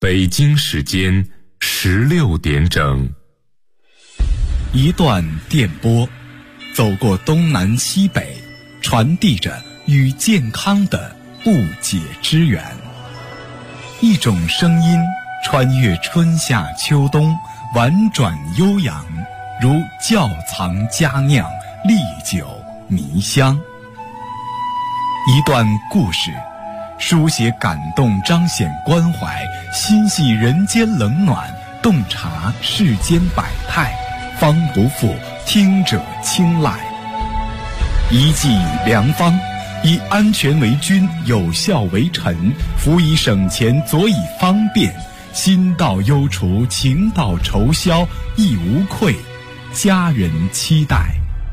北京时间16点整。 一段电波，走过东南西北，传递着与健康的不解之缘。一种声音穿越春夏秋冬，婉转悠扬，如窖藏佳酿，历久弥香。一段故事，书写感动，彰显关怀，心系人间冷暖，洞察世间百态，方不负听者青睐。一剂良方，以安全为君，有效为臣，辅以省钱，佐以方便，心到忧除，情到愁消，亦无愧，家人期待。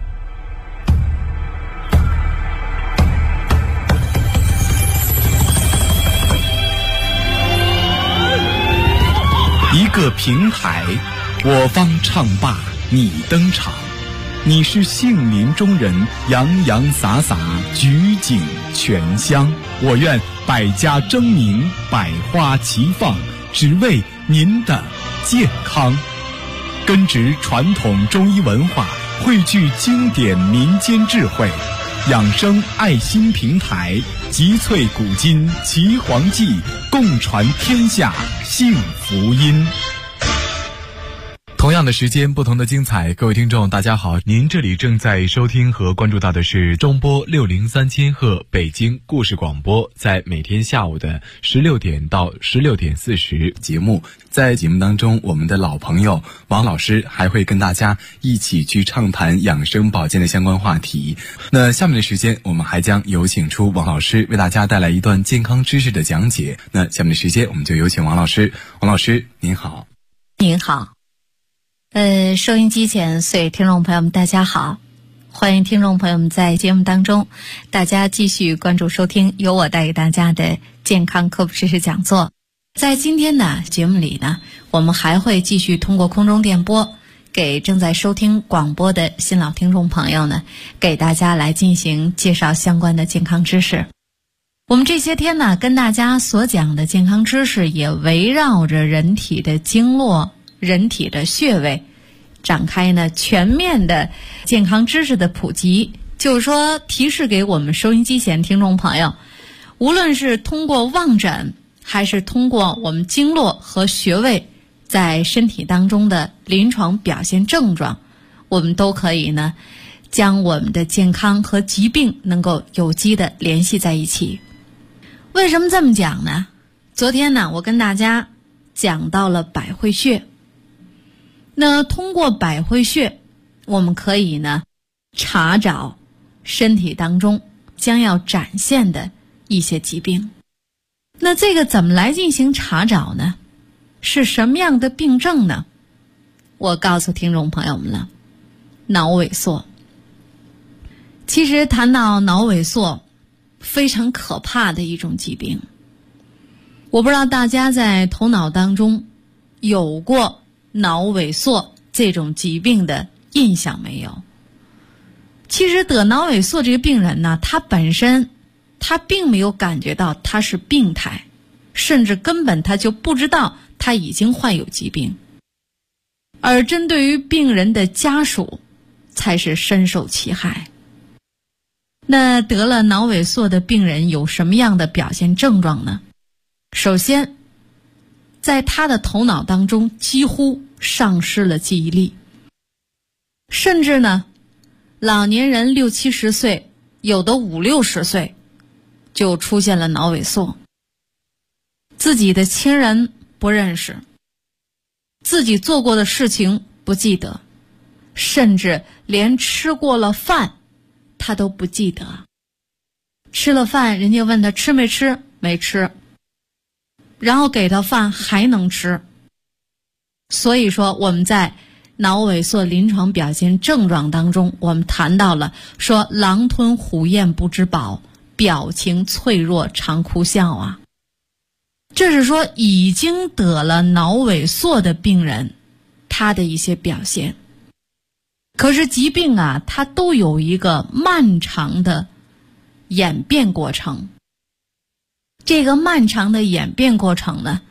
一个平台，我方唱罢你登场，你是杏林中人，洋洋洒洒，举景全香。我愿百家争鸣，百花齐放，只为您的健康。根植传统中医文化，汇聚经典民间智慧，养生爱心平台，集萃古今岐黄记，共传天下幸福音。同样的时间，不同的精彩。各位听众大家好，您这里正在收听和关注到的是中波603千赫北京故事广播，在每天下午的16点到16点40节目。在节目当中，我们的老朋友王老师还会跟大家一起去畅谈养生保健的相关话题。那下面的时间，我们还将有请出王老师为大家带来一段健康知识的讲解。那下面的时间，我们就有请王老师。王老师您好。 您好。收音机前所有听众朋友们大家好，欢迎听众朋友们在节目当中大家继续关注收听由我带给大家的健康科普知识讲座。在今天的节目里呢，我们还会继续通过空中电波给正在收听广播的新老听众朋友呢，给大家来进行介绍相关的健康知识。我们这些天呢，跟大家所讲的健康知识也围绕着人体的经络、人体的穴位展开呢全面的健康知识的普及，就是说提示给我们收音机前听众朋友，无论是通过望诊还是通过我们经络和穴位在身体当中的临床表现症状，我们都可以呢将我们的健康和疾病能够有机的联系在一起。为什么这么讲呢？昨天呢，我跟大家讲到了百会穴。那通过百会穴，我们可以呢查找身体当中将要展现的一些疾病。那这个怎么来进行查找呢？是什么样的病症呢？我告诉听众朋友们了，脑萎缩。其实谈到脑萎缩，非常可怕的一种疾病。我不知道大家在头脑当中有过脑萎缩这种疾病的印象没有？其实得脑萎缩这个病人呢，他本身他并没有感觉到他是病态，甚至根本他就不知道他已经患有疾病。而针对于病人的家属才是深受其害。那得了脑萎缩的病人有什么样的表现症状呢？首先，在他的头脑当中几乎丧失了记忆力，甚至呢，老年人60、70岁，有的50、60岁就出现了脑萎缩，自己的亲人不认识，自己做过的事情不记得，甚至连吃过了饭他都不记得。吃了饭，人家问他吃没吃，没吃，然后给他饭还能吃。所以说我们在脑萎缩临床表现症状当中，我们谈到了说狼吞虎咽不知饱，表情脆弱常哭笑啊。这是说已经得了脑萎缩的病人他的一些表现。可是疾病啊，它都有一个漫长的演变过程。这个漫长的演变过程呢，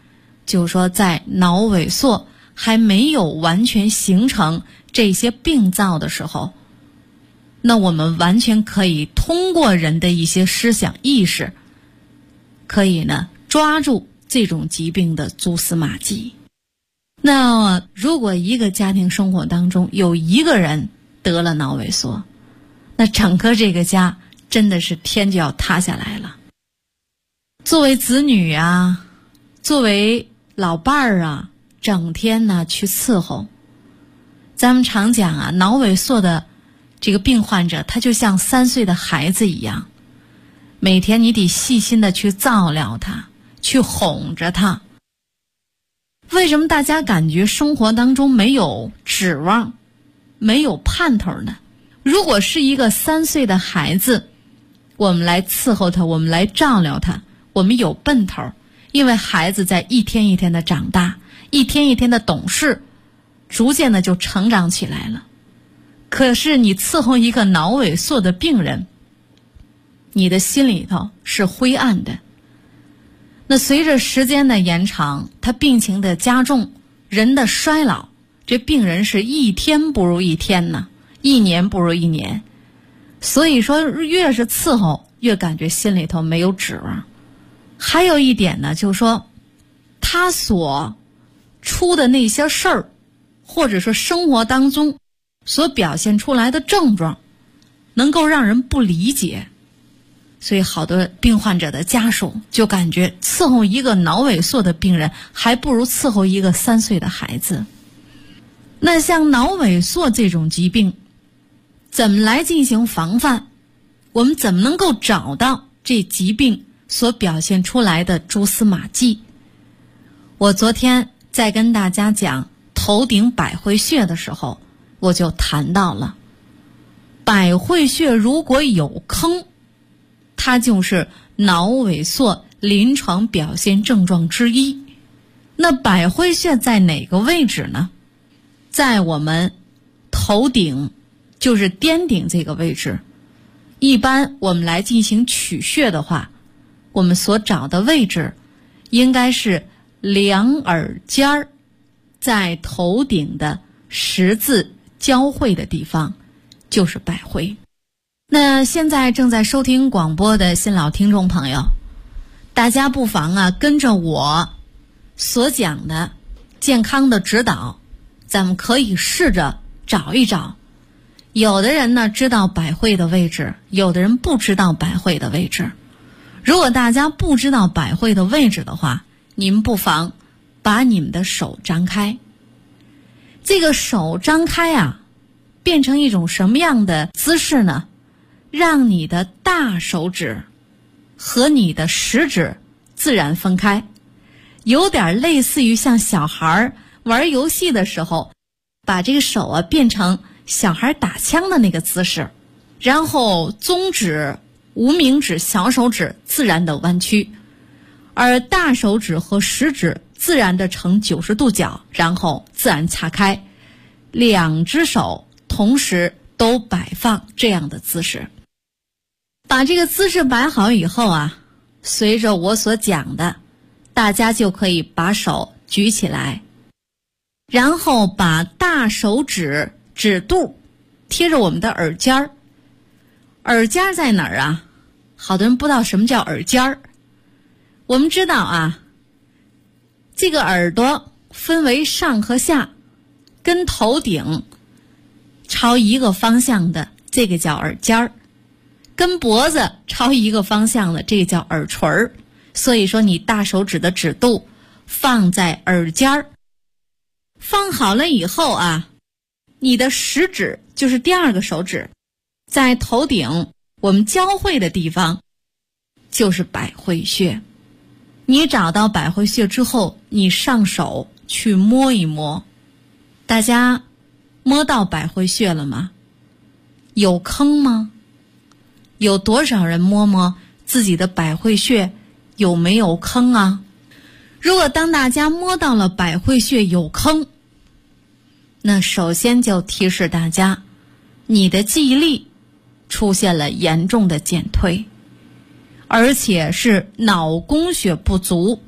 就是说在脑萎缩还没有完全形成这些病灶的时候，那我们完全可以通过人的一些思想意识，可以呢抓住这种疾病的蛛丝马迹。那如果一个家庭生活当中有一个人得了脑萎缩，那整个这个家真的是天就要塌下来了。作为子女啊，作为老伴儿啊，整天呢去伺候。咱们常讲啊，脑萎缩的这个病患者，他就像3岁的孩子一样，每天你得细心的去照料他，去哄着他。为什么大家感觉生活当中没有指望，没有盼头呢？如果是一个3岁的孩子，我们来伺候他，我们来照料他，我们有奔头，因为孩子在一天一天的长大，一天一天的懂事，逐渐的就成长起来了。可是你伺候一个脑萎缩的病人，你的心里头是灰暗的。那随着时间的延长，他病情的加重，人的衰老，这病人是一天不如一天呢，一年不如一年。所以说越是伺候，越感觉心里头没有指望。还有一点呢，就是说他所出的那些事儿，或者说生活当中所表现出来的症状，能够让人不理解。所以好多病患者的家属就感觉伺候一个脑萎缩的病人还不如伺候一个3岁的孩子。那像脑萎缩这种疾病怎么来进行防范？我们怎么能够找到这疾病所表现出来的蛛丝马迹？我昨天在跟大家讲头顶百会穴的时候，我就谈到了百会穴如果有坑，它就是脑萎缩临床表现症状之一。那百会穴在哪个位置呢？在我们头顶，就是颠顶这个位置。一般我们来进行取穴的话，我们所找的位置应该是两耳尖儿在头顶的十字交汇的地方，就是百会。那现在正在收听广播的新老听众朋友，大家不妨跟着我所讲的健康的指导，咱们可以试着找一找。有的人呢知道百会的位置，有的人不知道百会的位置。如果大家不知道百会的位置的话，你们不妨把你们的手张开。这个手张开变成一种什么样的姿势呢？让你的大手指和你的食指自然分开，有点类似于像小孩玩游戏的时候，把这个手变成小孩打枪的那个姿势，然后中指、无名指、小手指自然的弯曲，而大手指和食指自然的呈90度角，然后自然岔开，两只手同时都摆放这样的姿势。把这个姿势摆好以后随着我所讲的，大家就可以把手举起来，然后把大手指指肚贴着我们的耳尖儿。耳尖在哪儿好多人不知道什么叫耳尖儿。我们知道这个耳朵分为上和下，跟头顶朝一个方向的，这个叫耳尖儿，跟脖子朝一个方向的，这个叫耳垂儿。所以说你大手指的指肚放在耳尖儿，放好了以后你的食指就是第二个手指，在头顶我们交汇的地方就是百会穴。你找到百会穴之后，你上手去摸一摸。大家摸到百会穴了吗？有坑吗？有多少人摸摸自己的百会穴有没有坑如果当大家摸到了百会穴有坑，那首先就提示大家，你的记忆力出现了严重的减退，而且是脑供血不足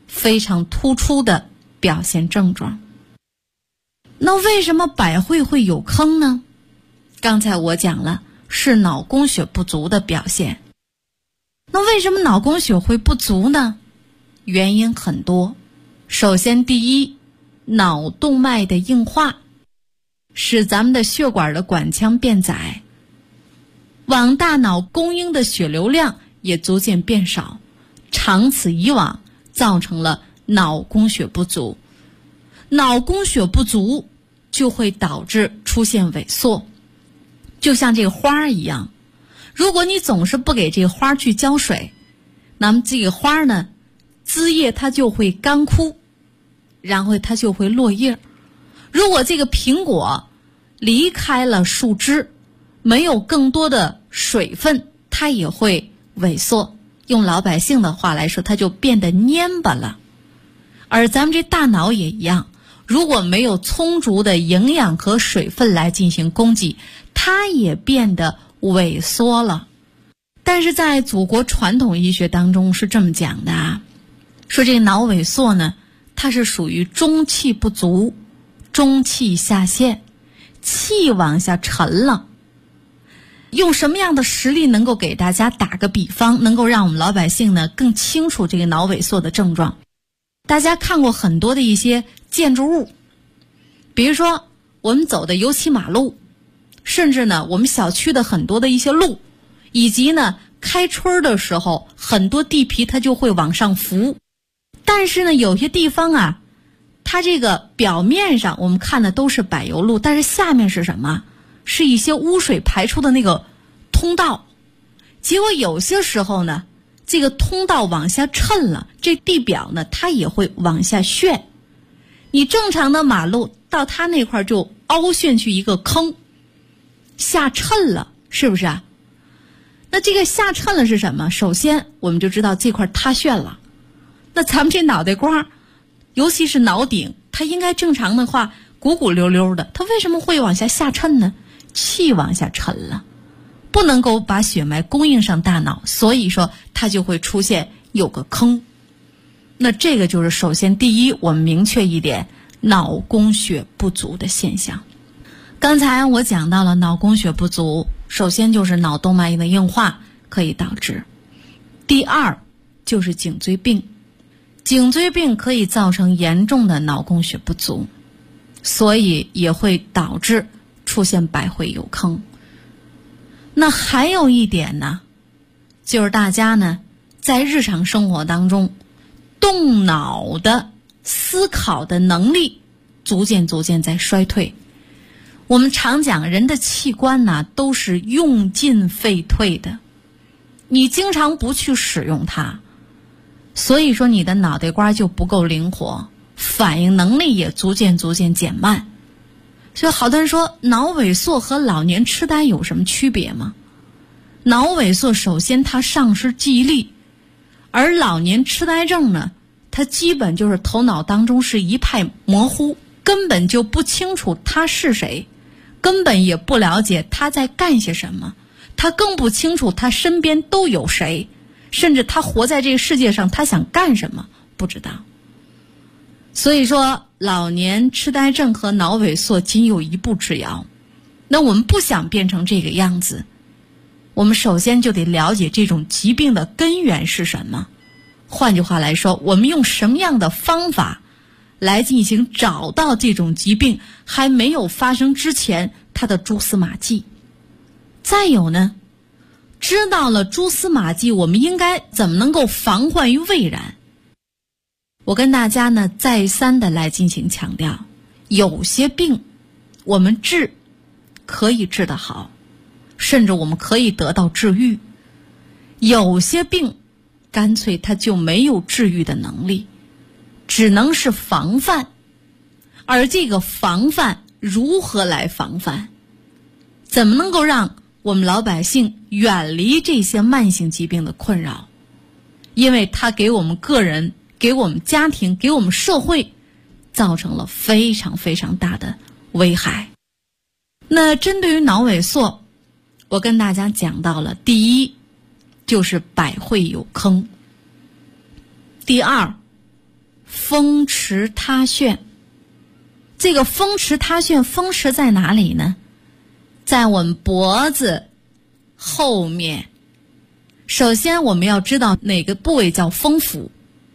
非常突出的表现症状。那为什么百会会有坑呢？刚才我讲了，是脑供血不足的表现。那为什么脑供血会不足呢？原因很多。首先，第一，脑动脉的硬化使咱们的血管的管腔变窄，往大脑供应的血流量也逐渐变少，长此以往造成了脑供血不足。脑供血不足就会导致出现萎缩，就像这个花一样，如果你总是不给这个花去浇水，那么这个花呢，枝叶它就会干枯，然后它就会落叶。如果这个苹果离开了树枝，没有更多的水分，它也会萎缩。用老百姓的话来说，它就变得蔫巴了。而咱们这大脑也一样，如果没有充足的营养和水分来进行供给，它也变得萎缩了。但是在祖国传统医学当中是这么讲的啊，说这个脑萎缩呢，它是属于中气不足，中气下陷，气往下沉了。用什么样的实例能够给大家打个比方，能够让我们老百姓呢更清楚这个脑萎缩的症状？大家看过很多的一些建筑物，比如说我们走的油漆马路，甚至呢我们小区的很多的一些路，以及呢开春的时候很多地皮它就会往上浮。但是呢有些地方啊，它这个表面上我们看的都是柏油路，但是下面是什么？是一些污水排出的那个通道。结果有些时候呢，这个通道往下抻了，这地表呢它也会往下陷。你正常的马路到它那块就凹陷去一个坑，下抻了，是不是啊？那这个下抻了是什么？首先我们就知道这块塌陷了。那咱们这脑袋瓜，尤其是脑顶，它应该正常的话鼓鼓溜溜的，它为什么会往下抻呢？气往下沉了，不能够把血脉供应上大脑，所以说它就会出现有个坑。那这个就是首先第一，我们明确一点，脑供血不足的现象。刚才我讲到了脑供血不足，首先就是脑动脉的硬化可以导致，第二就是颈椎病。颈椎病可以造成严重的脑供血不足，所以也会导致出现百会有坑。那还有一点呢，就是大家呢在日常生活当中动脑的思考的能力逐渐在衰退。我们常讲人的器官呢都是用进废退的，你经常不去使用它，所以说你的脑袋瓜就不够灵活，反应能力也逐渐减慢。所以好多人说脑萎缩和老年痴呆有什么区别吗？脑萎缩首先它丧失记忆力，而老年痴呆症呢，它基本就是头脑当中是一派模糊，根本就不清楚他是谁，根本也不了解他在干些什么，他更不清楚他身边都有谁，甚至他活在这个世界上他想干什么不知道。所以说老年痴呆症和脑萎缩仅有一步之遥。那我们不想变成这个样子，我们首先就得了解这种疾病的根源是什么。换句话来说，我们用什么样的方法来进行找到这种疾病还没有发生之前它的蛛丝马迹。再有呢，知道了蛛丝马迹，我们应该怎么能够防患于未然。我跟大家呢再三的来进行强调，有些病我们治可以治得好，甚至我们可以得到治愈，有些病干脆它就没有治愈的能力，只能是防范。而这个防范如何来防范？怎么能够让我们老百姓远离这些慢性疾病的困扰？因为它给我们个人、给我们家庭、给我们社会造成了非常大的危害。那针对于脑萎缩，我跟大家讲到了，第一就是百会有坑，第二风池塌陷。这个风池塌陷，风池在哪里呢？在我们脖子后面。首先我们要知道哪个部位叫风府。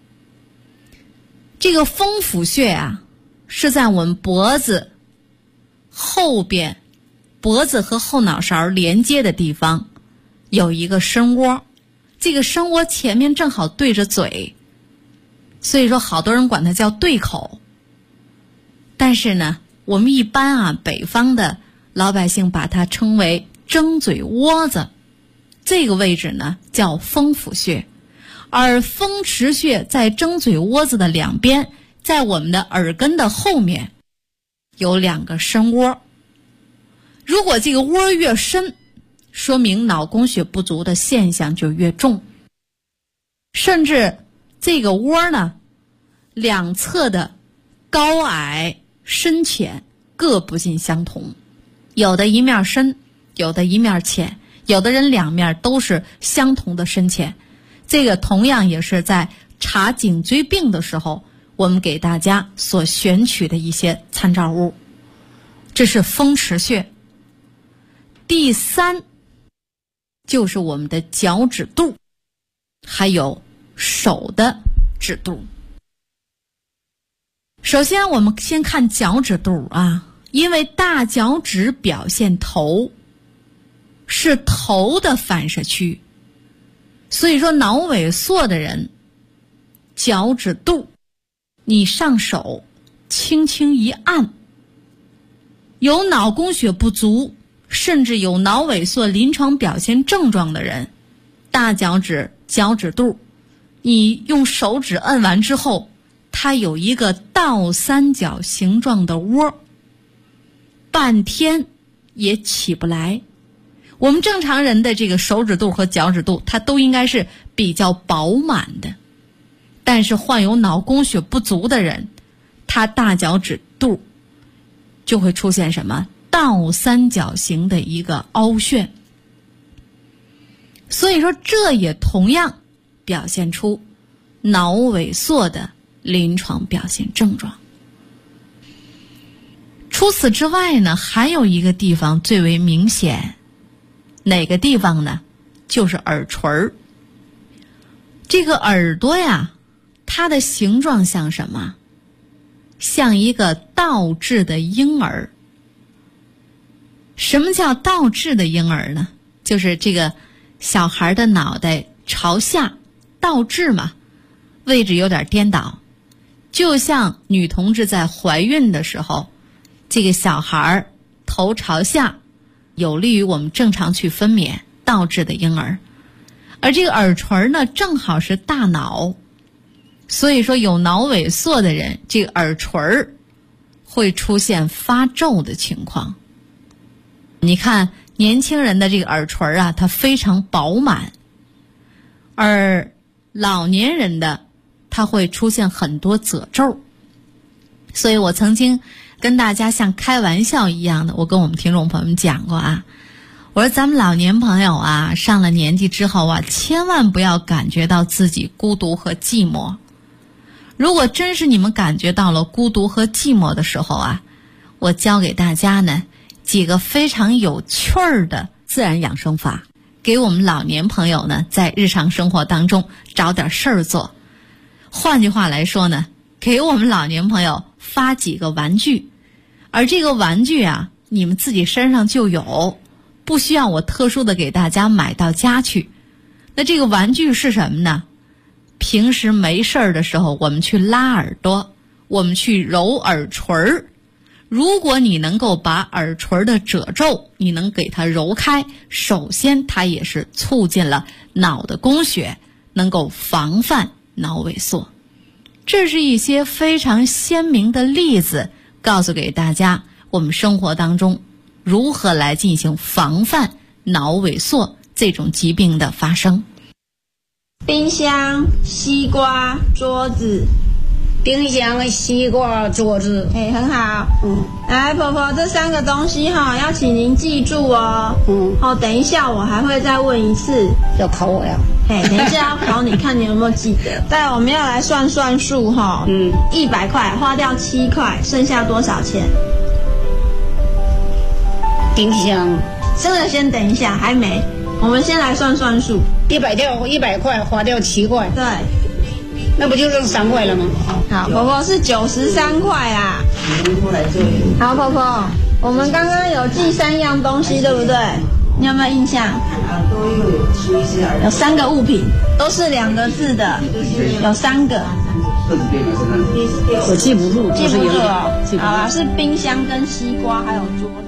这个风府穴啊，是在我们脖子后边，脖子和后脑勺连接的地方有一个深窝，这个深窝前面正好对着嘴，所以说好多人管它叫对口。但是呢，我们一般啊，北方的老百姓把它称为争嘴窝子，这个位置呢叫风府穴。而风池穴在争嘴窝子的两边，在我们的耳根的后面有2个深窝。如果这个窝越深，说明脑供血不足的现象就越重，甚至这个窝呢，两侧的高矮深浅各不尽相同，有的一面深，有的一面浅，有的人两面都是相同的深浅。这个同样也是在查颈椎病的时候，我们给大家所选取的一些参照物。这是风池穴。第3就是我们的脚趾肚，还有手的指肚。首先我们先看脚趾肚啊，因为大脚趾表现头，是头的反射区，所以说脑萎缩的人，脚趾肚你上手轻轻一按，有脑供血不足甚至有脑萎缩临床表现症状的人，大脚趾、脚趾肚你用手指按完之后，它有一个倒三角形状的窝，半天也起不来。我们正常人的这个手指肚和脚趾肚，它都应该是比较饱满的，但是患有脑供血不足的人，他大脚趾肚就会出现什么倒三角形的一个凹陷。所以说这也同样表现出脑萎缩的临床表现症状。除此之外呢，还有一个地方最为明显，哪个地方呢？就是耳垂儿。这个耳朵呀，它的形状像什么？像一个倒置的婴儿。什么叫倒置的婴儿呢？就是这个小孩的脑袋朝下倒置嘛，位置有点颠倒，就像女同志在怀孕的时候，这个小孩头朝下，有利于我们正常去分娩，倒置的婴儿。而这个耳垂呢，正好是大脑，所以说有脑萎缩的人，这个耳垂会出现发皱的情况。你看年轻人的这个耳垂啊，它非常饱满，而老年人的它会出现很多褶皱。所以我曾经跟大家像开玩笑一样的，我跟我们听众朋友们讲过啊，我说咱们老年朋友啊，上了年纪之后啊，千万不要感觉到自己孤独和寂寞。如果真是你们感觉到了孤独和寂寞的时候啊，我教给大家呢几个非常有趣儿的自然养生法，给我们老年朋友呢在日常生活当中找点事儿做。换句话来说呢，给我们老年朋友发几个玩具，而这个玩具啊，你们自己身上就有，不需要我特殊的给大家买到家去。那这个玩具是什么呢？平时没事儿的时候，我们去拉耳朵，我们去揉耳垂儿。如果你能够把耳垂的褶皱你能给它揉开，首先它也是促进了脑的供血，能够防范脑萎缩。这是一些非常鲜明的例子，告诉给大家我们生活当中如何来进行防范脑萎缩这种疾病的发生。 冰箱、西瓜、桌子。 冰箱、西瓜、桌子， 很好。 来，婆婆，这3个东西哈，要请您记住哦。等一下我还会再问一次。 要考我呀？ 等一下要考你，看你有没有记得。再我们要来算数哈。100块花掉7块，剩下多少钱？ 冰箱。 真的先等一下，还没。我们先来算数。 100块花掉7块。 对。 那不就剩3块了吗？ 好，婆婆是93块啊。好，婆婆，我们刚刚有记3样东西，对不对？你有没有印象？有3个物品，都是2个字的，有3个。 我记不住， 记不住哦。好啦，是冰箱跟西瓜还有桌子。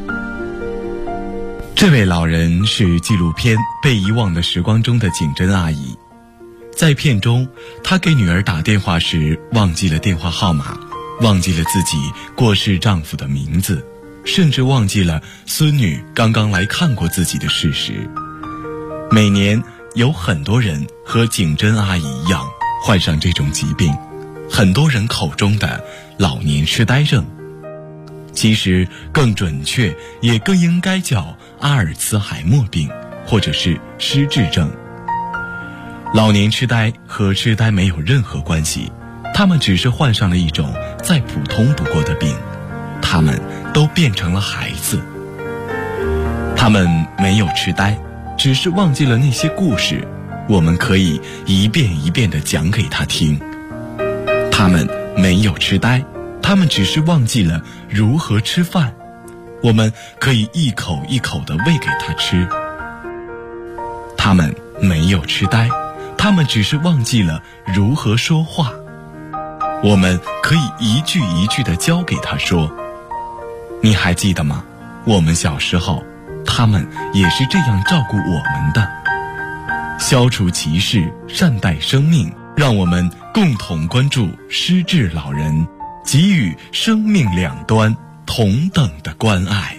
这位老人是纪录片《被遗忘的时光》中的景珍阿姨。在片中，她给女儿打电话时忘记了电话号码，忘记了自己过世丈夫的名字，甚至忘记了孙女刚刚来看过自己的事实。每年有很多人和景珍阿姨一样患上这种疾病，很多人口中的老年痴呆症，其实更准确也更应该叫阿尔茨海默病，或者是失智症。老年痴呆和痴呆没有任何关系，他们只是患上了一种再普通不过的病，他们都变成了孩子。他们没有痴呆，只是忘记了那些故事，我们可以一遍一遍地讲给他听。他们没有痴呆，他们只是忘记了如何吃饭，我们可以一口一口地喂给他吃。他们没有痴呆，他们只是忘记了如何说话，我们可以一句一句地教给他说。你还记得吗？我们小时候，他们也是这样照顾我们的。消除歧视，善待生命，让我们共同关注失智老人，给予生命两端同等的关爱。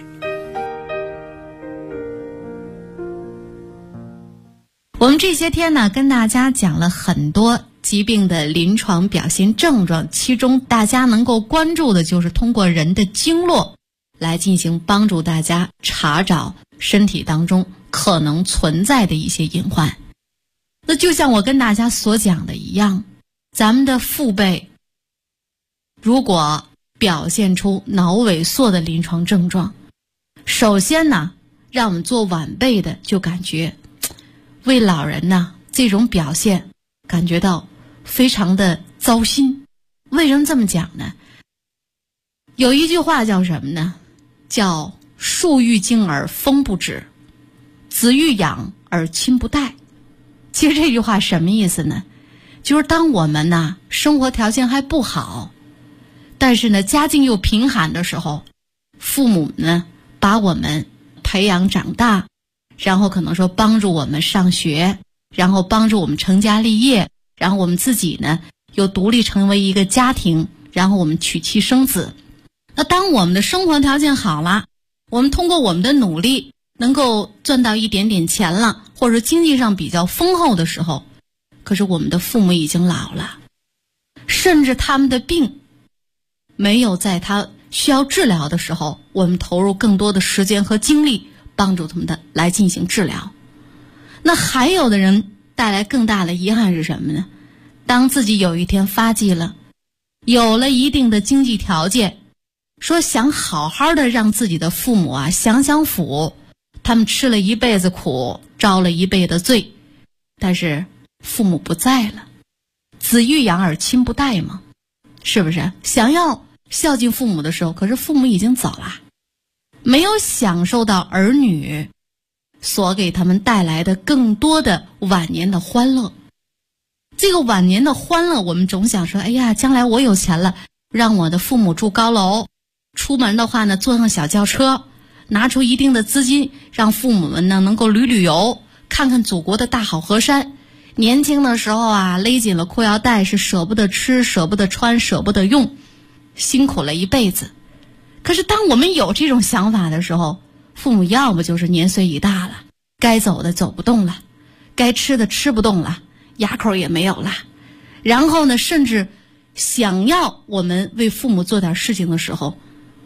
我们这些天呢，跟大家讲了很多疾病的临床表现症状，其中大家能够关注的就是通过人的经络来进行帮助大家查找身体当中可能存在的一些隐患。那就像我跟大家所讲的一样，咱们的父辈如果表现出脑萎缩的临床症状，首先呢，让我们做晚辈的就感觉为老人呢这种表现感觉到非常的糟心。为什么这么讲呢？有一句话叫什么呢？叫树欲静而风不止，子欲养而亲不待。其实这句话什么意思呢？就是当我们呢生活条件还不好，但是呢家境又贫寒的时候，父母呢把我们培养长大，然后可能说帮助我们上学，然后帮助我们成家立业，然后我们自己呢又独立成为一个家庭，然后我们娶妻生子。那当我们的生活条件好了，我们通过我们的努力能够赚到一点点钱了，或者经济上比较丰厚的时候，可是我们的父母已经老了，甚至他们的病没有在他需要治疗的时候，我们投入更多的时间和精力帮助他们的来进行治疗。那还有的人带来更大的遗憾是什么呢？当自己有一天发迹了，有了一定的经济条件，说想好好的让自己的父母啊享享福，他们吃了一辈子苦，遭了一辈子罪，但是父母不在了，子欲养而亲不待嘛，是不是？想要孝敬父母的时候，可是父母已经走了，没有享受到儿女所给他们带来的更多的晚年的欢乐。这个晚年的欢乐，我们总想说，哎呀，将来我有钱了，让我的父母住高楼，出门的话呢坐上小轿车，拿出一定的资金，让父母们呢能够旅游，看看祖国的大好河山。年轻的时候啊，勒紧了裤腰带，是舍不得吃，舍不得穿，舍不得用，辛苦了一辈子。可是当我们有这种想法的时候，父母要么就是年岁已大了，该走的走不动了，该吃的吃不动了，牙口也没有了，然后呢甚至想要我们为父母做点事情的时候，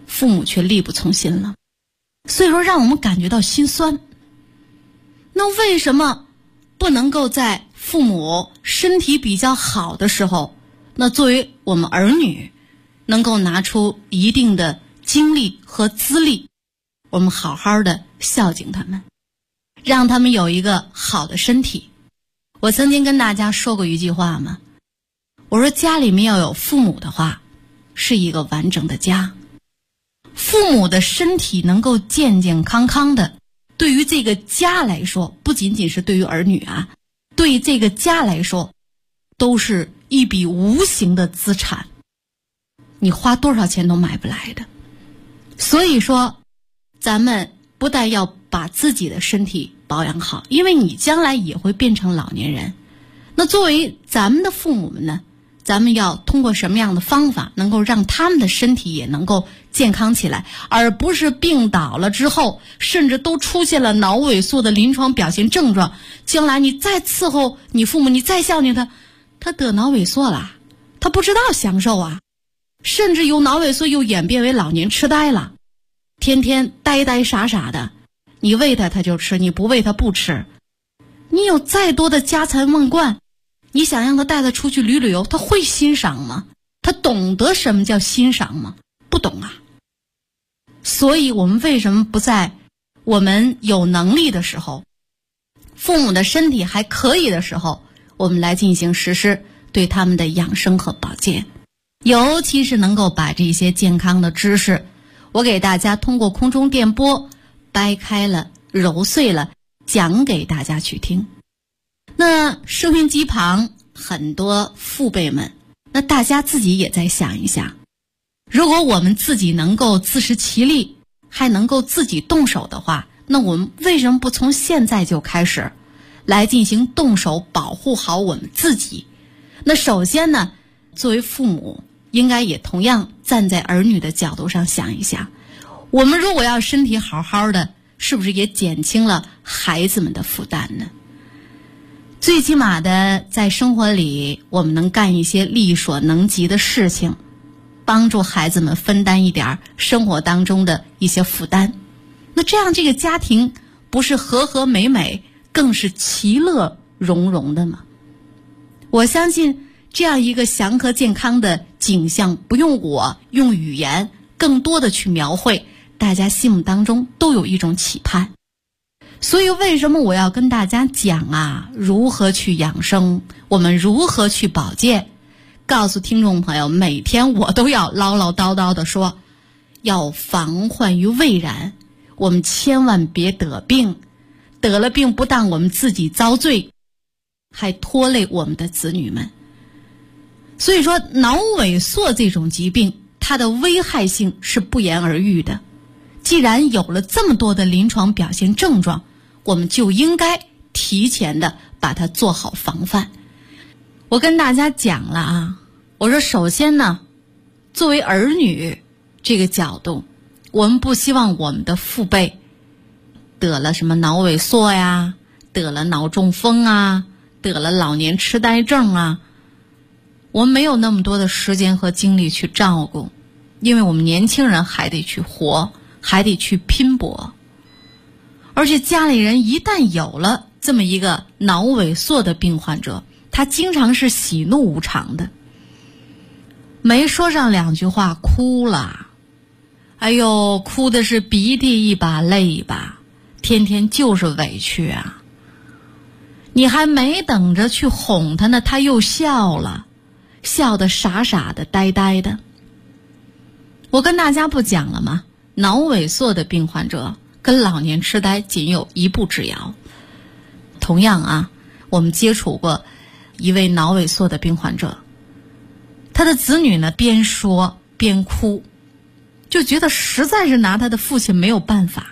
父母却力不从心了，所以说让我们感觉到心酸。那为什么不能够在父母身体比较好的时候，那作为我们儿女能够拿出一定的精力和资历，我们好好的孝敬他们，让他们有一个好的身体。我曾经跟大家说过一句话嘛，我说家里面要有父母的话，是一个完整的家。父母的身体能够健健康康的，对于这个家来说，不仅仅是对于儿女啊，对于这个家来说，都是一笔无形的资产，你花多少钱都买不来的。所以说，咱们不但要把自己的身体保养好，因为你将来也会变成老年人。那作为咱们的父母们呢，咱们要通过什么样的方法能够让他们的身体也能够健康起来，而不是病倒了之后甚至都出现了脑萎缩的临床表现症状，将来你再伺候你父母，你再孝敬他，他得脑萎缩了，他不知道享受啊，甚至由脑萎缩又演变为老年痴呆了，天天呆呆傻傻的，你喂他他就吃，你不喂他不吃。你有再多的家财万贯，你想让他带他出去旅游，他会欣赏吗？他懂得什么叫欣赏吗？不懂啊。所以我们为什么不在我们有能力的时候，父母的身体还可以的时候，我们来进行实施对他们的养生和保健，尤其是能够把这些健康的知识，我给大家通过空中电波掰开了揉碎了讲给大家去听。那收音机旁很多父辈们，那大家自己也在想一想，如果我们自己能够自食其力，还能够自己动手的话，那我们为什么不从现在就开始来进行动手保护好我们自己？那首先呢，作为父母应该也同样站在儿女的角度上想一想，我们如果要身体好好的，是不是也减轻了孩子们的负担呢？最起码的在生活里，我们能干一些力所能及的事情，帮助孩子们分担一点生活当中的一些负担。那这样这个家庭不是和和美美，更是其乐融融的吗？我相信这样一个祥和健康的景象，不用我用语言更多的去描绘，大家心目当中都有一种期盼。所以为什么我要跟大家讲啊，如何去养生，我们如何去保健，告诉听众朋友，每天我都要唠唠叨叨的说，要防患于未然，我们千万别得病，得了病不但我们自己遭罪，还拖累我们的子女们。所以说脑萎缩这种疾病，它的危害性是不言而喻的。既然有了这么多的临床表现症状，我们就应该提前的把它做好防范。我跟大家讲了啊，我说首先呢，作为儿女这个角度，我们不希望我们的父辈得了什么脑萎缩呀，得了脑中风啊，得了老年痴呆症啊，我们没有那么多的时间和精力去照顾，因为我们年轻人还得去活，还得去拼搏。而且家里人一旦有了这么一个脑萎缩的病患者，他经常是喜怒无常的，没说上两句话哭了，哎呦，哭的是鼻涕一把泪一把，天天就是委屈啊。你还没等着去哄他呢，他又笑了，笑得傻傻的呆呆的。我跟大家不讲了吗？脑萎缩的病患者跟老年痴呆仅有一步之遥。同样啊，我们接触过一位脑萎缩的病患者，他的子女呢边说边哭，就觉得实在是拿他的父亲没有办法。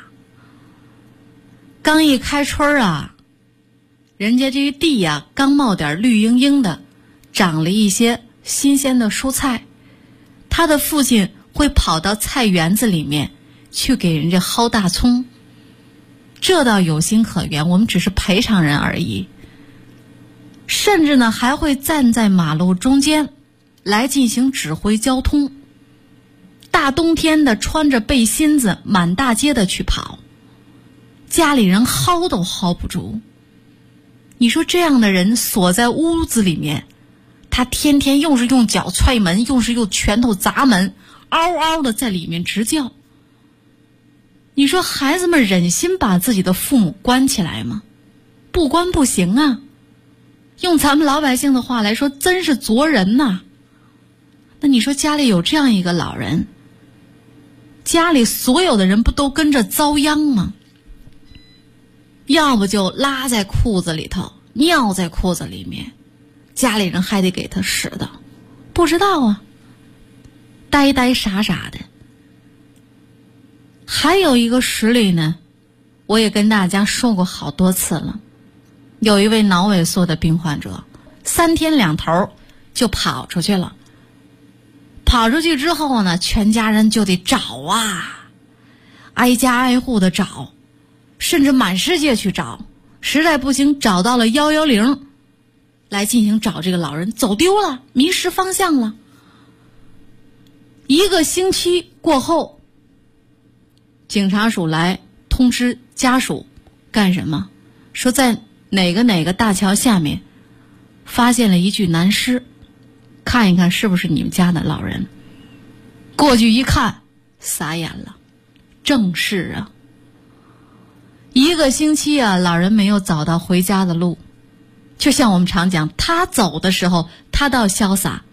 刚一开春啊，人家这个地啊刚冒点绿莹莹的，长了一些新鲜的蔬菜，他的父亲会跑到菜园子里面去给人家薅大葱，这倒有心可原，我们只是赔偿人而已。甚至呢还会站在马路中间来进行指挥交通， 大冬天的穿着背心子满大街的去跑，家里人薅都薅不住。你说这样的人锁在屋子里面，他天天又是用脚踹门，又是用拳头砸门，嗷嗷的在里面直叫。你说孩子们忍心把自己的父母关起来吗？不关不行啊。用咱们老百姓的话来说，真是啄人呐。那你说家里有这样一个老人，家里所有的人不都跟着遭殃吗？要不就拉在裤子里头，尿在裤子里面，家里人还得给他使的，不知道啊，呆呆傻傻的。还有一个实例呢，我也跟大家说过好多次了。有一位脑萎缩的病患者，3天2头就跑出去了。跑出去之后呢，全家人就得找啊，挨家挨户的找，甚至满世界去找，实在不行找到了110来进行找这个老人，走丢了，迷失方向了。1个星期过后，警察署来通知家属干什么？说在哪个大桥下面发现了一具男尸，看一看是不是你们家的老人。过去一看，傻眼了，正是啊。1个星期啊，老人没有找到回家的路。就像我们常讲，他走的时候他倒潇洒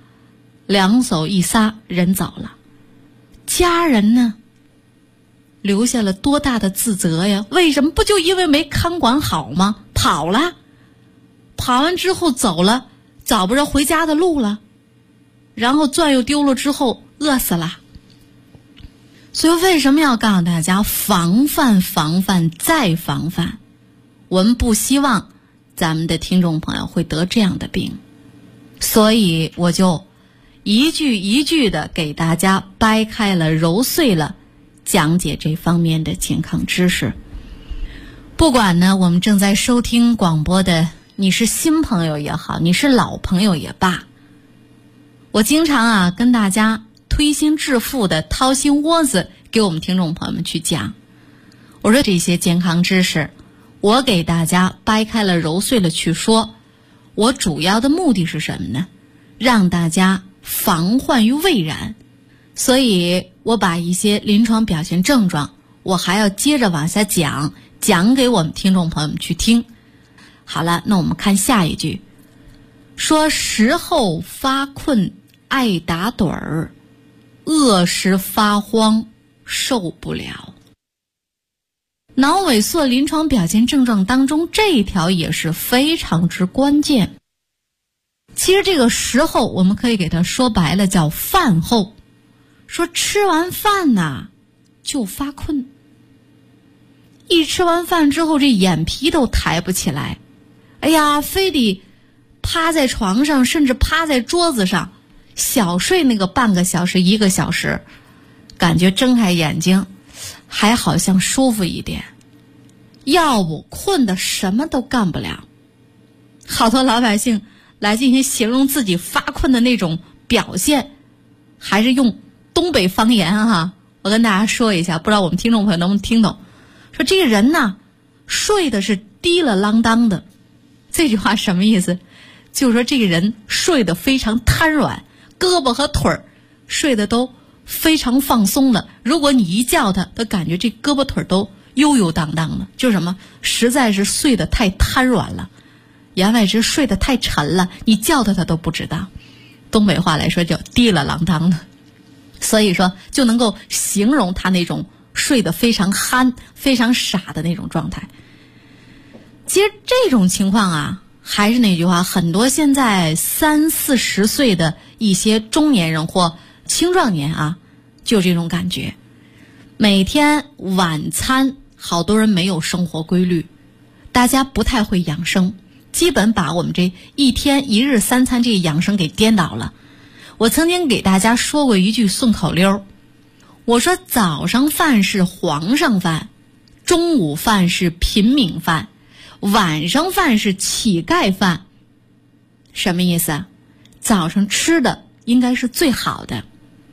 ，2手一撒人走了，家人呢留下了多大的自责呀？为什么？不就因为没看管好吗？跑了，跑完之后走了，找不着回家的路了，然后钻又丢了之后饿死了。所以为什么要告诉大家防范防范再防范？我们不希望咱们的听众朋友会得这样的病，所以我就一句一句的给大家掰开了揉碎了讲解这方面的健康知识。不管呢我们正在收听广播的你是新朋友也好，你是老朋友也罢，我经常跟大家推心置腹的掏心窝子给我们听众朋友们去讲。我说这些健康知识我给大家掰开了揉碎了去说，我主要的目的是什么呢？让大家防患于未然。所以我把一些临床表现症状我还要接着往下讲给我们听众朋友们去听。好了，那我们看下一句，说食后发困爱打盹儿，饿时发慌受不了。脑萎缩临床表现症状当中，这一条也是非常之关键。其实这个时候我们可以给它说白了叫饭后，说吃完饭呐就发困，一吃完饭之后这眼皮都抬不起来，哎呀，非得趴在床上，甚至趴在桌子上小睡那个半个小时1个小时，感觉睁开眼睛还好像舒服一点，要不困得什么都干不了。好多老百姓来进行形容自己发困的那种表现，还是用东北方言我跟大家说一下，不知道我们听众朋友能不能听懂。说这个人呢睡的是滴了啷当的，这句话什么意思？就是说这个人睡得非常瘫软，胳膊和腿儿睡得都非常放松了，如果你一叫他感觉这胳膊腿都悠悠荡荡的，就是什么，实在是睡得太瘫软了，言外之睡得太沉了，你叫他都不知道。东北话来说叫滴了啷当的，所以说就能够形容他那种睡得非常酣非常傻的那种状态。其实这种情况还是那句话，很多现在30-40岁的一些中年人或青壮年就这种感觉。每天晚餐好多人没有生活规律，大家不太会养生，基本把我们这一天1日3餐这养生给颠倒了。我曾经给大家说过一句顺口溜，我说早上饭是皇上饭，中午饭是平民饭，晚上饭是乞丐饭。什么意思？早上吃的应该是最好的，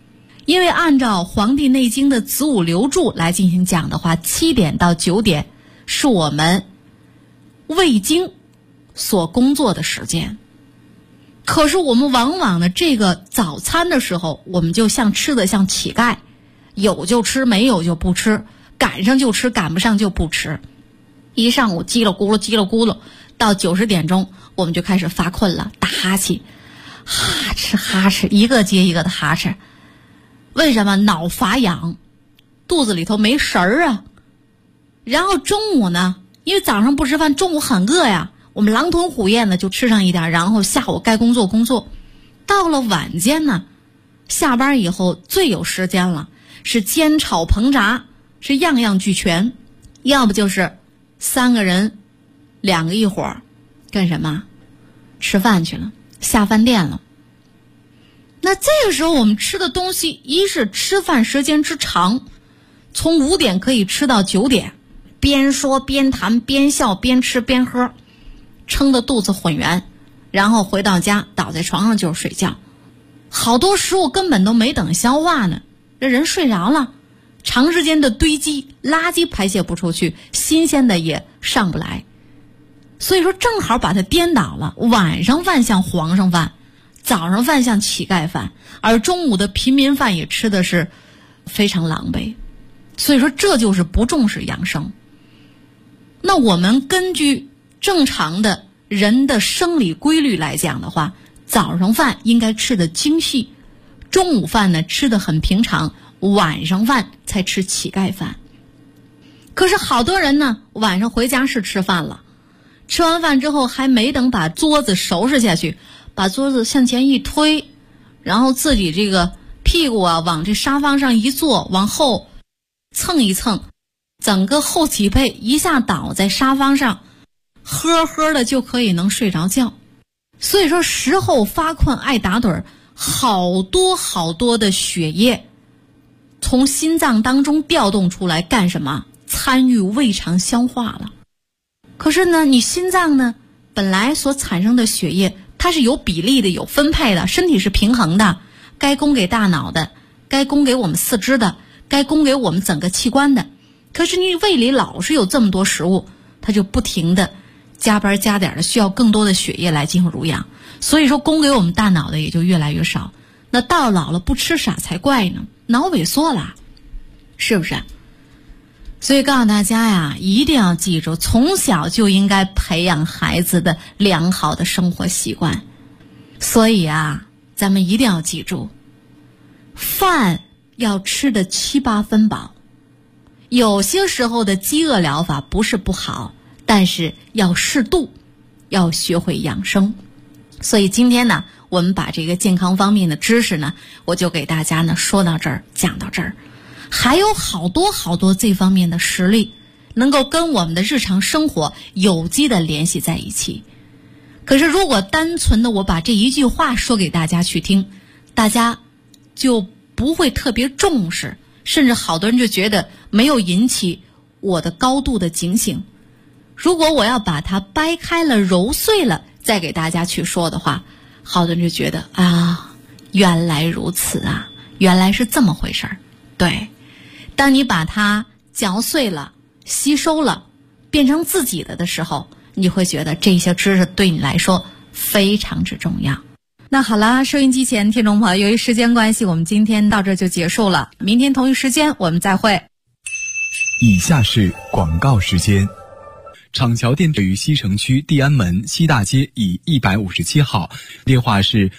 因为按照《黄帝内经》的子午流注来进行讲的话，7点到9点是我们胃经所工作的时间。可是我们往往的这个早餐的时候，我们就吃的像乞丐，有就吃，没有就不吃，赶上就吃，赶不上就不吃。一上午叽里咕噜叽里咕噜，到9、10点钟我们就开始发困了，打哈欠，哈哧哈哧，一个接一个的哈哧。为什么？脑乏痒，肚子里头没食儿啊。然后中午呢，因为早上不吃饭，中午很饿呀，我们狼吞虎咽的就吃上一点，然后下午该工作工作。到了晚间呢，下班以后最有时间了，是煎炒烹炸，是样样俱全。要不就是3个人2个一伙儿干什么？吃饭去了，下饭店了。那这个时候我们吃的东西，一是吃饭时间之长，从5点可以吃到9点，边说边谈边笑边吃边喝，撑得肚子浑圆，然后回到家倒在床上就是睡觉。好多食物根本都没等消化呢，这人睡着了，长时间的堆积，垃圾排泄不出去，新鲜的也上不来。所以说正好把它颠倒了，晚上饭像皇上饭，早上饭像乞丐饭，而中午的平民饭也吃的是非常狼狈。所以说这就是不重视养生。那我们根据正常的人的生理规律来讲的话，早上饭应该吃的精细，中午饭呢吃的很平常，晚上饭才吃乞丐饭。可是好多人呢，晚上回家是吃饭了，吃完饭之后还没等把桌子收拾下去，把桌子向前一推，然后自己这个屁股啊往这沙发上一坐，往后蹭一蹭，整个后脊背一下倒在沙发上，呵呵的就可以能睡着觉。所以说时候发困爱打盹，好多好多的血液从心脏当中调动出来干什么？参与胃肠消化了。可是呢，你心脏呢本来所产生的血液它是有比例的，有分配的，身体是平衡的，该供给大脑的，该供给我们四肢的，该供给我们整个器官的。可是你胃里老是有这么多食物，它就不停的加班加点的需要更多的血液来进行濡养，所以说供给我们大脑的也就越来越少。那到老了不吃啥才怪呢？脑萎缩了，是不是？所以告诉大家呀，一定要记住，从小就应该培养孩子的良好的生活习惯。所以啊，咱们一定要记住，饭要吃的7、8分饱。有些时候的饥饿疗法不是不好，但是要适度，要学会养生。所以今天呢，我们把这个健康方面的知识呢，我就给大家呢说到这儿，讲到这儿。还有好多好多这方面的实例，能够跟我们的日常生活有机的联系在一起。可是如果单纯的我把这一句话说给大家去听，大家就不会特别重视，甚至好多人就觉得没有引起我的高度的警醒。如果我要把它掰开了揉碎了再给大家去说的话，好多人就觉得啊，原来如此啊，原来是这么回事儿。对，当你把它嚼碎了吸收了变成自己的时候，你会觉得这些知识对你来说非常之重要。那好啦，收音机前听众朋友，由于时间关系，我们今天到这就结束了，明天同一时间我们再会。 以下是广告时间。厂桥店位于西城区地安门西大街以157号，电话是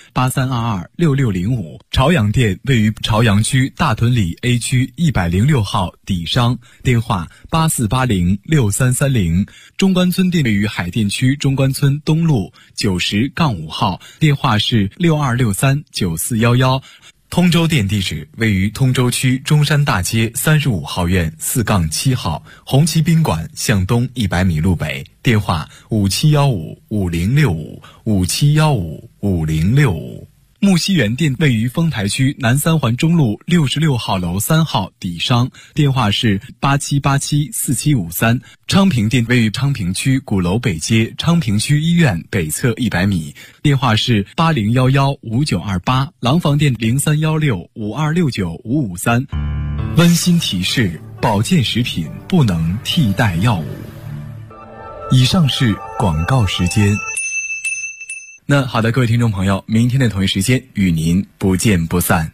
83226605。朝阳店位于朝阳区大屯里 A 区106号底商，电话84806330。中关村店位于海淀区中关村东路90-5号，电话是62639411。通州店地址位于通州区中山大街35号院4-7号，红旗宾馆向东100米路北，电话57155065，57155065。 木樨园店位于丰台区南三环中路66号楼3号底商，电话是87874753。昌平店位于昌平区鼓楼北街昌平区医院北侧100米，电话是80115928。廊坊店031652695553。温馨提示：保健食品不能替代药物。以上是广告时间。那好的，各位听众朋友，明天的同一时间与您不见不散。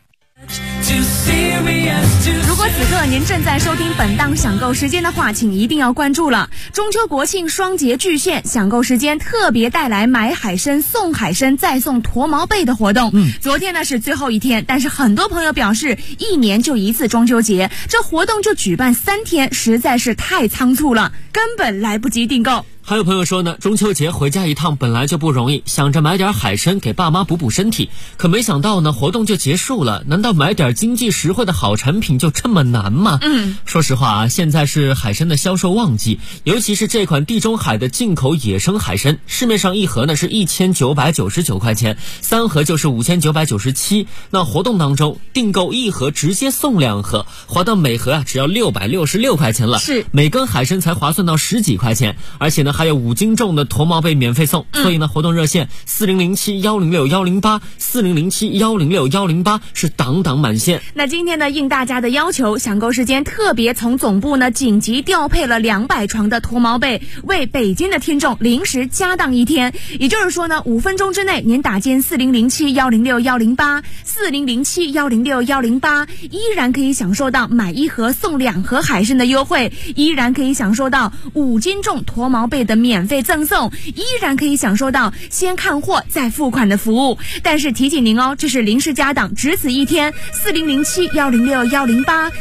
如果此刻您正在收听本档享购时间的话，请一定要关注了。中秋国庆双节巨献，享购时间特别带来买海参送海参再送驼毛被的活动。昨天呢是最后一天，但是很多朋友表示一年就一次中秋节，这活动就举办3天，实在是太仓促了，根本来不及订购。 还有朋友说呢，中秋节回家一趟本来就不容易，想着买点海参给爸妈补补身体，可没想到呢活动就结束了。难道买点经济实惠的好产品就这么难吗？说实话啊，现在是海参的销售旺季，尤其是这款地中海的进口野生海参，市面上一盒呢是1999块钱，3盒就是5997。那活动当中订购1盒直接送2盒，划到每盒只要666块钱了，是每根海参才划算到10几块钱，而且呢还有5斤重的驼毛被免费送。所以呢活动热线4007106108 4007106108是档档满线。 那今天呢应大家的要求，享购时间特别从总部呢紧急调配了200床的驼毛被，为北京的听众临时加档1天。也就是说呢5分钟之内您打进4007106108 4007106108，依然可以享受到买1盒送2盒海参的优惠，依然可以享受到5斤重驼毛被的免费赠送，依然可以享受到先看货再付款的服务。但是提醒您哦，这是临时加档，只此1天。4007106108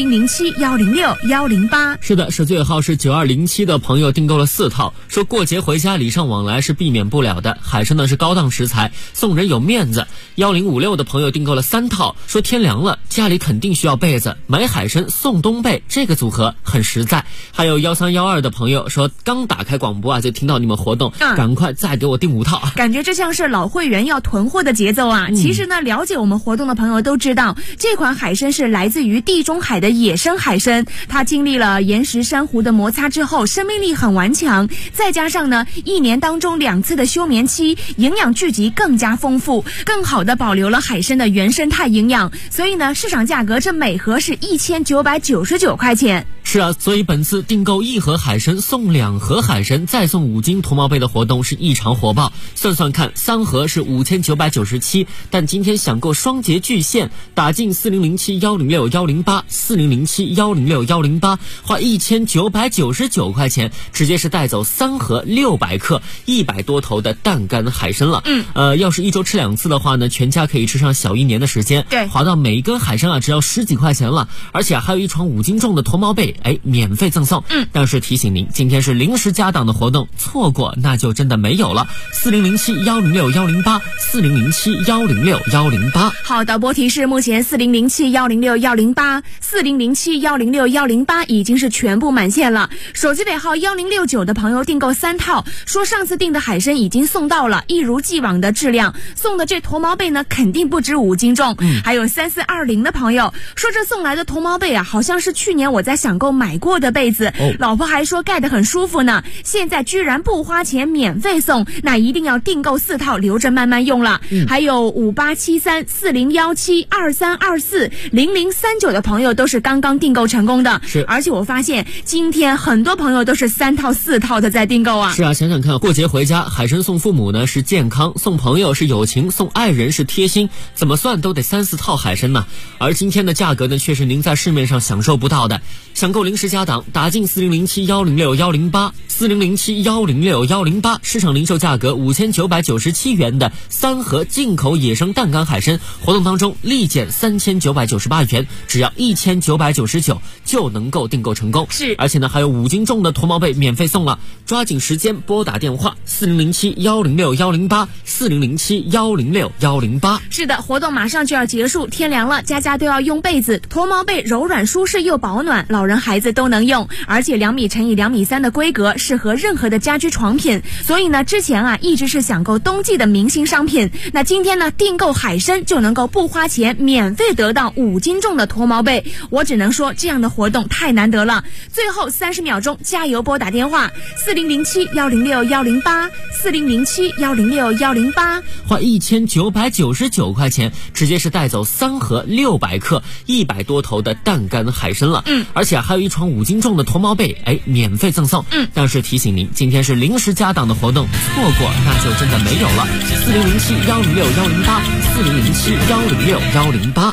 4007106108。 是的，手机尾号是9207的朋友订购了4套，说过节回家礼尚往来是避免不了的，海参呢是高档食材，送人有面子。1056的朋友订购了3套，说天凉了家里肯定需要被子，买海参送冬被，这个组合很实在。还有1312的朋友说刚打开广播啊就听到你们活动，赶快再给我订5套。 感觉这像是老会员要囤货的节奏啊。其实呢了解我们活动的朋友都知道，这款海参是来自于地中海的野生海参，它经历了岩石珊瑚的摩擦之后，生命力很顽强，再加上呢1年当中2次的休眠期，营养聚集更加丰富，更好的保留了海参的原生态营养，所以呢市场价格这每盒是1999块钱。 是啊，所以本次订购1盒海参送2盒海参再送5斤驼毛被的活动是异常火爆。算算看，3盒是5997，但今天享购双节巨献，打进4007106108 4007106108，花1999块钱，直接是带走3盒600克100多头的淡干海参了。要是1周吃2次的话呢，全家可以吃上小1年的时间。对，划到每一根海参啊只要10几块钱了，而且还有1床5斤重的驼毛被，免费赠送。但是提醒您，今天是临时加档的活动，错过那就真的没有了。4007106108 4007106108。 好，导播提示，目前4007106108 4007106108已经是全部满线了。手机尾号1069的朋友订购3套，说上次订的海参已经送到了，一如既往的质量，送的这驼毛被呢肯定不止5斤重。还有3420的朋友说，这送来的驼毛被啊好像是去年我在享购买过的被子，老婆还说盖得很舒服呢，现在居然不花钱免费送，那一定要订购4套留着慢慢用了。还有5873 4017 2324 0039的朋友都是刚刚订购成功的。是，而且我发现今天很多朋友都是3套4套的在订购啊。 是啊，想想看，过节回家海参送父母呢是健康，送朋友是友情，送爱人是贴心，怎么算都得3、4套海参呢。而今天的价格呢却是您在市面上享受不到的。享购临时加档，打进4007106108 4007106108，市场零售价格5997元的3盒进口野生淡干海参，活动当中立减3998元，只要1999就能够订购成功。是，而且呢还有5斤重的的脱毛被免费送了，抓紧时间拨打电话4007-106-108，4007-106-108。 是的，活动马上就要结束，天凉了，家家都要用被子。脱毛被柔软舒适又保暖，老人孩子都能用，而且2米乘以2米3的规格，适合任何的家居床品。所以呢，之前一直是想购冬季的明星商品，那今天呢，订购海参就能够不花钱免费得到5斤重的脱毛被。我只能说这样的活动太难得了。最后30秒钟，加油拨打电话4007-106-108， 4007-106-108， 花1999块钱，直接是带走3盒600克100多头的淡干海参了。而且还有一床5斤重的脱毛被，免费赠送。但是提醒您，今天是临时加档的活动，错过那就真的没有了。4007-106-108， 4007-106-108。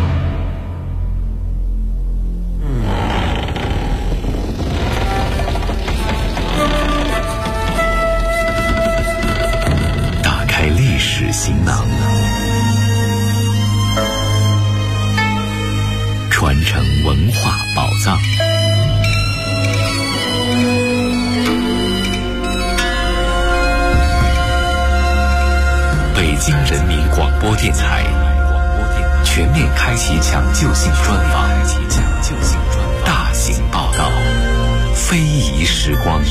打开历史行囊，传承文化宝藏。北京人民广播电台全面开启抢救性专访，大型报道，非遗时光。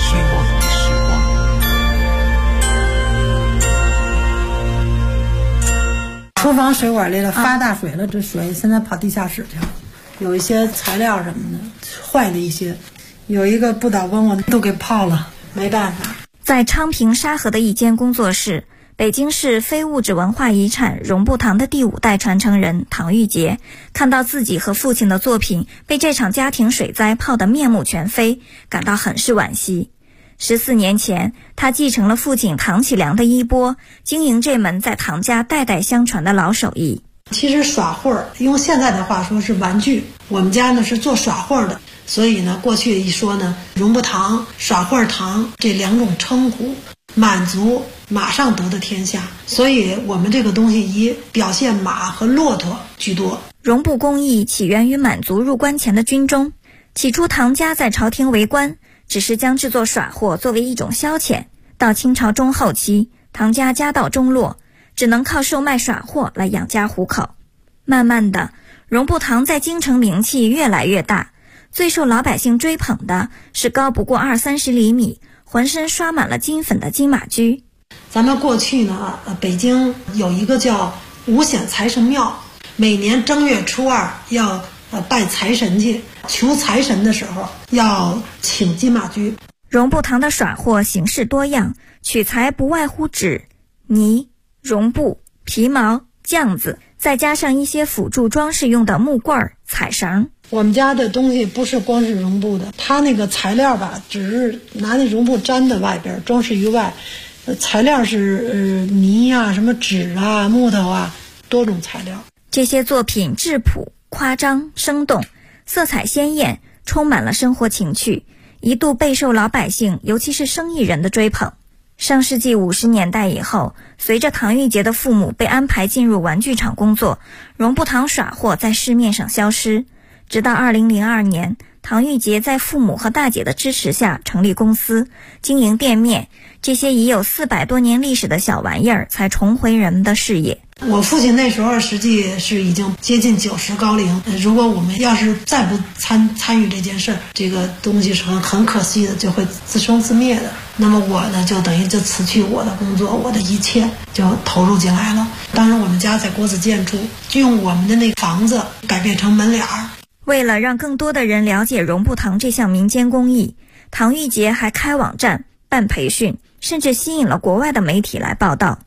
厨房水管里头发大水了，这水现在跑地下室去了，有一些材料什么的坏的一些，有一个不倒翁我都给泡了，没办法。 在昌平沙河的一间工作室，北京市非物质文化遗产绒布堂的第5代传承人唐玉杰看到自己和父亲的作品被这场家庭水灾泡得面目全非，感到很是惋惜。14年前，他继承了父亲唐启良的衣钵，经营这门在唐家代代相传的老手艺。 其实耍会儿，用现在的话说是玩具，我们家呢是做耍会儿的，所以呢过去一说呢，绒布堂、耍会儿堂这2种称呼，满族马上得的天下，所以我们这个东西以表现马和骆驼居多。 绒布工艺起源于满族入关前的军中，起初唐家在朝廷为官，只是将制作耍货作为一种消遣。到清朝中后期，唐家家道中落，只能靠售卖耍货来养家糊口。慢慢的，绒布堂在京城名气越来越大，最受老百姓追捧的是高不过20-30厘米，浑身刷满了金粉的金马驹。 咱们过去呢，北京有一个叫五显财神庙，每年正月初2要拜财神去，求财神的时候要请金马驹。 绒布堂的耍货形式多样，取材不外乎纸、泥、绒布、皮毛、酱子，再加上一些辅助装饰用的木棍、彩绳。 我们家的东西不是光是绒布的，它那个材料只是拿那绒布粘在外边，装饰于外，材料是泥啊、什么纸啊、木头啊，多种材料。 这些作品质朴、夸张、生动，色彩鲜艳，充满了生活情趣，一度备受老百姓，尤其是生意人的追捧。上世纪50年代以后，随着唐玉杰的父母被安排进入玩具厂工作，绒布堂耍货在市面上消失。直到2002年，唐玉杰在父母和大姐的支持下成立公司，经营店面，这些已有400多年历史的小玩意儿才重回人们的视野。 我父亲那时候实际是已经接近90高龄，如果我们要是再不参与这件事，这个东西是很可惜的，就会自生自灭的。那么我呢，就等于就辞去我的工作，我的一切就投入进来了。当时我们家在国子监住，就用我们的那个房子改变成门脸儿。 为了让更多的人了解绒布堂这项民间工艺，唐玉杰还开网站、办培训，甚至吸引了国外的媒体来报道。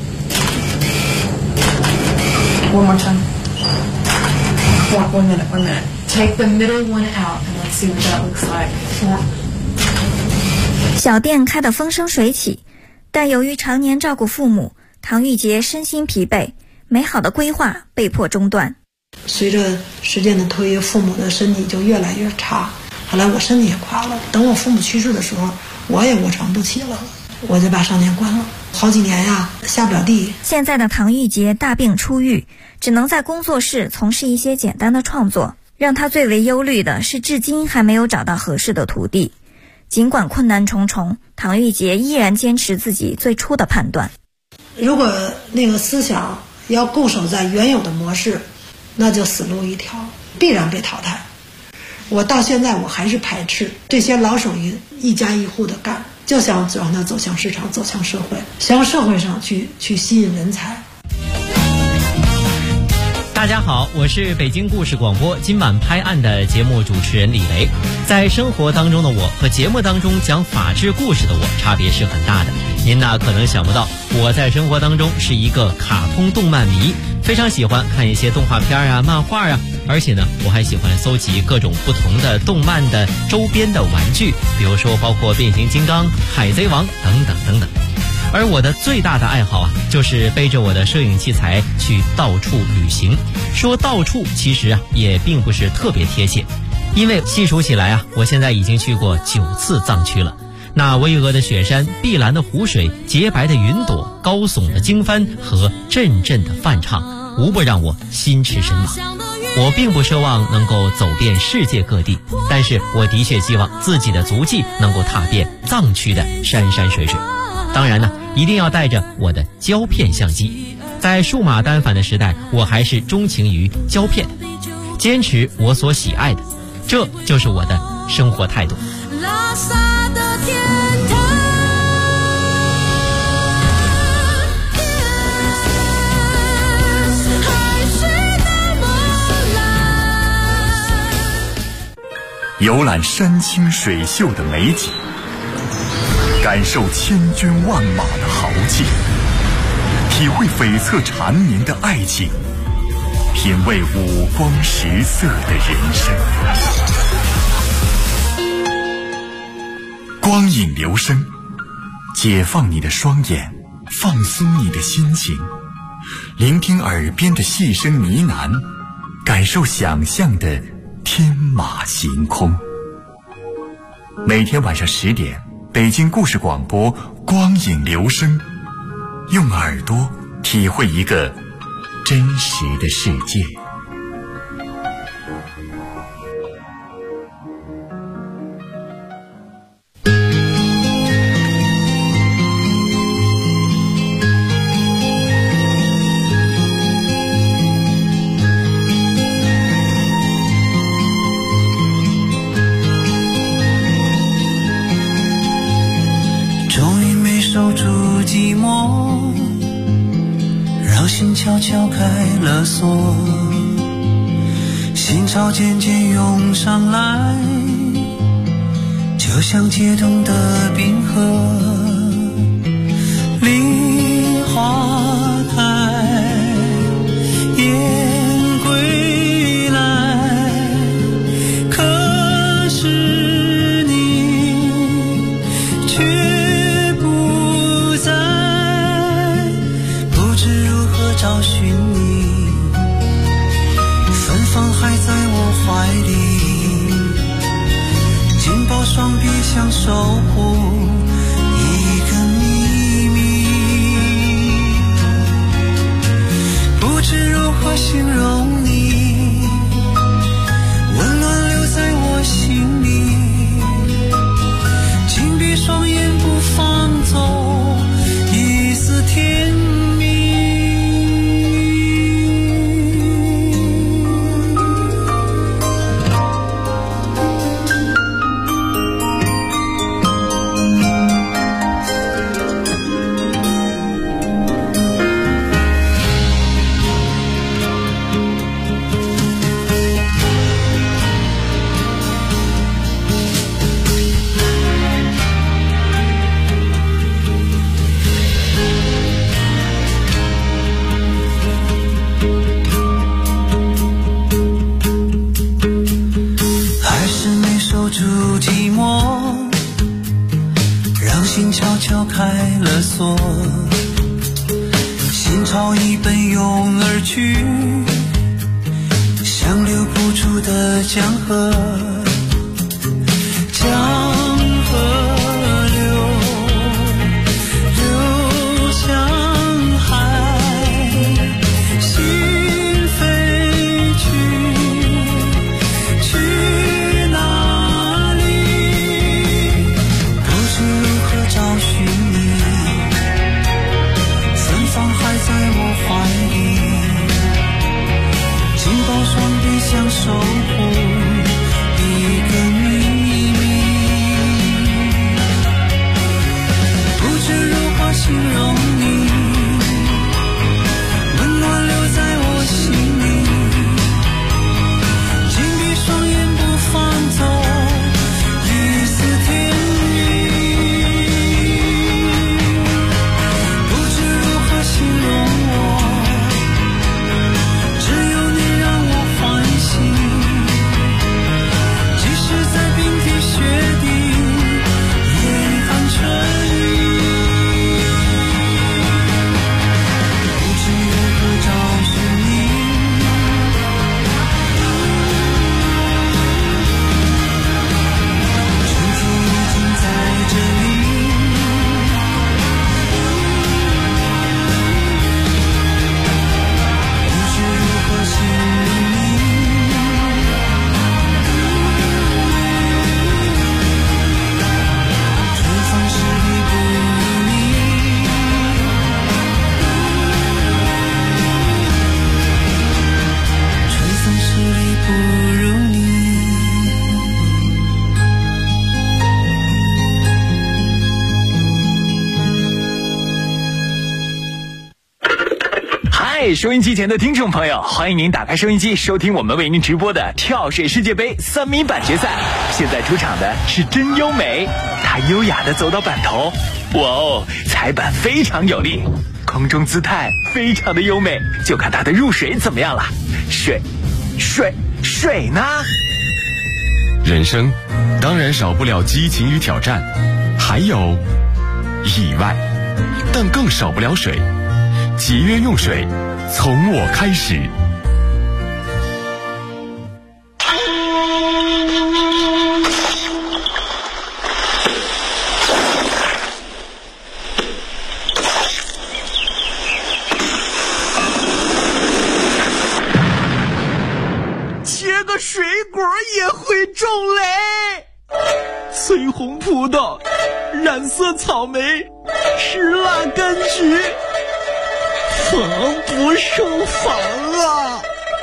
One more time. One minute. Take the middle one out and let's see what that looks like. 小店开得风生水起，但由于常年照顾父母，唐玉杰身心疲惫，美好的规划被迫中断。 随着时间的推移，父母的身体就越来越差，后来我身体也垮了。等我父母去世的时候，我也卧床不起了，我就把商店关了。好几年呀，下不了地。 现在的唐玉杰大病初愈，只能在工作室从事一些简单的创作。让他最为忧虑的是，至今还没有找到合适的徒弟。 尽管困难重重，唐玉洁依然坚持自己最初的判断。 如果那个思想要固守在原有的模式，那就死路一条，必然被淘汰。我到现在我还是排斥这些老手一家一户的干，就想让它走向市场，走向社会，向社会上去吸引人才。 大家好，我是北京故事广播今晚拍案的节目主持人李雷。在生活当中的我和节目当中讲法治故事的我差别是很大的。您呢可能想不到，我在生活当中是一个卡通动漫迷，非常喜欢看一些动画片啊、漫画啊，而且呢我还喜欢搜集各种不同的动漫的周边的玩具，比如说包括变形金刚、海贼王等等等等。而我的最大的爱好啊，就是背着我的摄影器材去到处旅行。说到处其实啊也并不是特别贴切，因为细数起来啊，我现在已经去过9次藏区了。那巍峨的雪山、碧蓝的湖水、洁白的云朵、高耸的经幡和阵阵的梵唱，无不让我心驰神往。我并不奢望能够走遍世界各地，但是我的确希望自己的足迹能够踏遍藏区的山山水水。当然呢，一定要带着我的胶片相机。在数码单反的时代，我还是钟情于胶片，坚持我所喜爱的，这就是我的生活态度。拉萨的天堂， 海是那么蓝。游览山清水秀的美景，感受千军万马的豪气，体会悱恻缠绵的爱情，品味五光十色的人生。光影留声，解放你的双眼，放松你的心情，聆听耳边的细声呢喃，感受想象的天马行空。每天晚上10点，北京故事广播光影留声，用耳朵体会一个真实的世界。 悄悄开了锁，心潮渐渐涌上来，就像解冻的冰河。梨花开，雁归来，可是你却不在，不知如何找寻你，芬芳还在我怀里，紧抱双臂想守护一个秘密，不知如何形容你，温暖留在我心里，紧闭双眼不放走一丝甜蜜。开了锁，心潮已奔涌而去，像留不住的江河，江河流向海，心飞去哪里？ 知如何形容你，温暖留在我心里，紧闭双眼不放走一丝甜蜜，不知如何形容我，只有你让我欢喜，即使在冰天雪地也安全。 收音机前的听众朋友，欢迎您打开收音机，收听我们为您直播的跳水世界杯3米板决赛。现在出场的是真优美，她优雅地走到板头，哇哦，踩板非常有力，空中姿态非常的优美，就看她的入水怎么样了。水呢？ 人生当然少不了激情与挑战，还有意外，但更少不了水。节约用水，从我开始。 切个水果也会中雷，翠红葡萄，染色草莓，吃辣柑橘，防不胜防啊！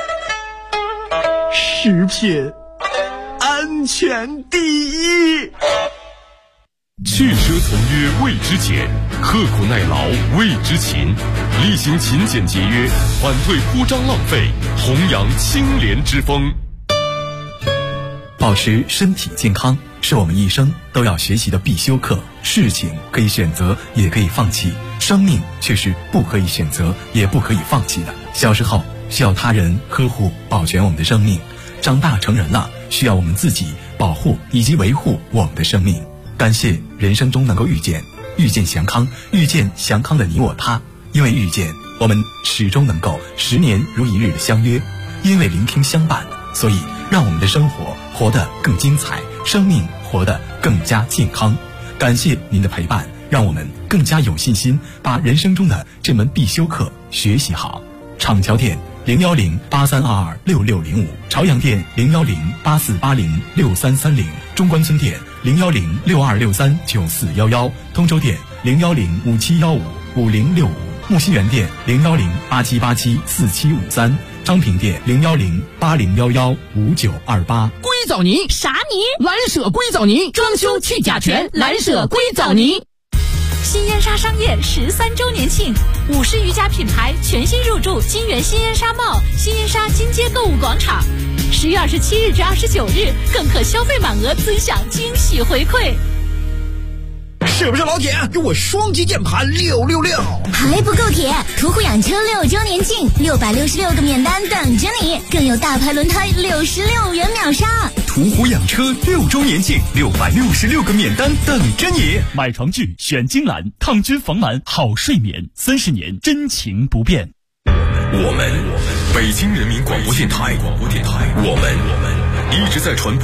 食品安全第一。 去奢从约为之俭，刻苦耐劳为之勤，厉行勤俭节约，反对铺张浪费，弘扬清廉之风。 保持身体健康是我们一生都要学习的必修课。事情可以选择，也可以放弃，生命却是不可以选择，也不可以放弃的。小时候需要他人呵护保全我们的生命，长大成人了需要我们自己保护以及维护我们的生命。感谢人生中能够遇见祥康，遇见祥康的你我他。因为遇见，我们始终能够10年如一日的相约；因为聆听相伴，所以让我们的生活活得更精彩，生命活得更加健康。感谢您的陪伴，让我们更加有信心把人生中的这门必修课学习好。厂桥店01083226605，朝阳店01084806330，中关村店01062639411，通州店01057155065，木樨园店01087874753，昌平店01080115928。 硅藻泥啥泥？蓝舍硅藻泥，装修去甲醛，蓝舍硅藻泥。 新烟沙商业13周年庆，50余家品牌全新入驻金源新烟沙 mall 新烟沙金街购物广场，10月27日至29日更可消费满额尊享惊喜回馈。 是不是老铁？给我双击键盘666！ 还不够铁！途虎养车6周年庆，666个免单等着你，更有大牌轮胎66元秒杀。 途虎养车6周年庆，666个免单等着你。 买床具选金兰，抗菌防螨好睡眠，30年真情不变。 我们北京人民广播电台，我们一直在传播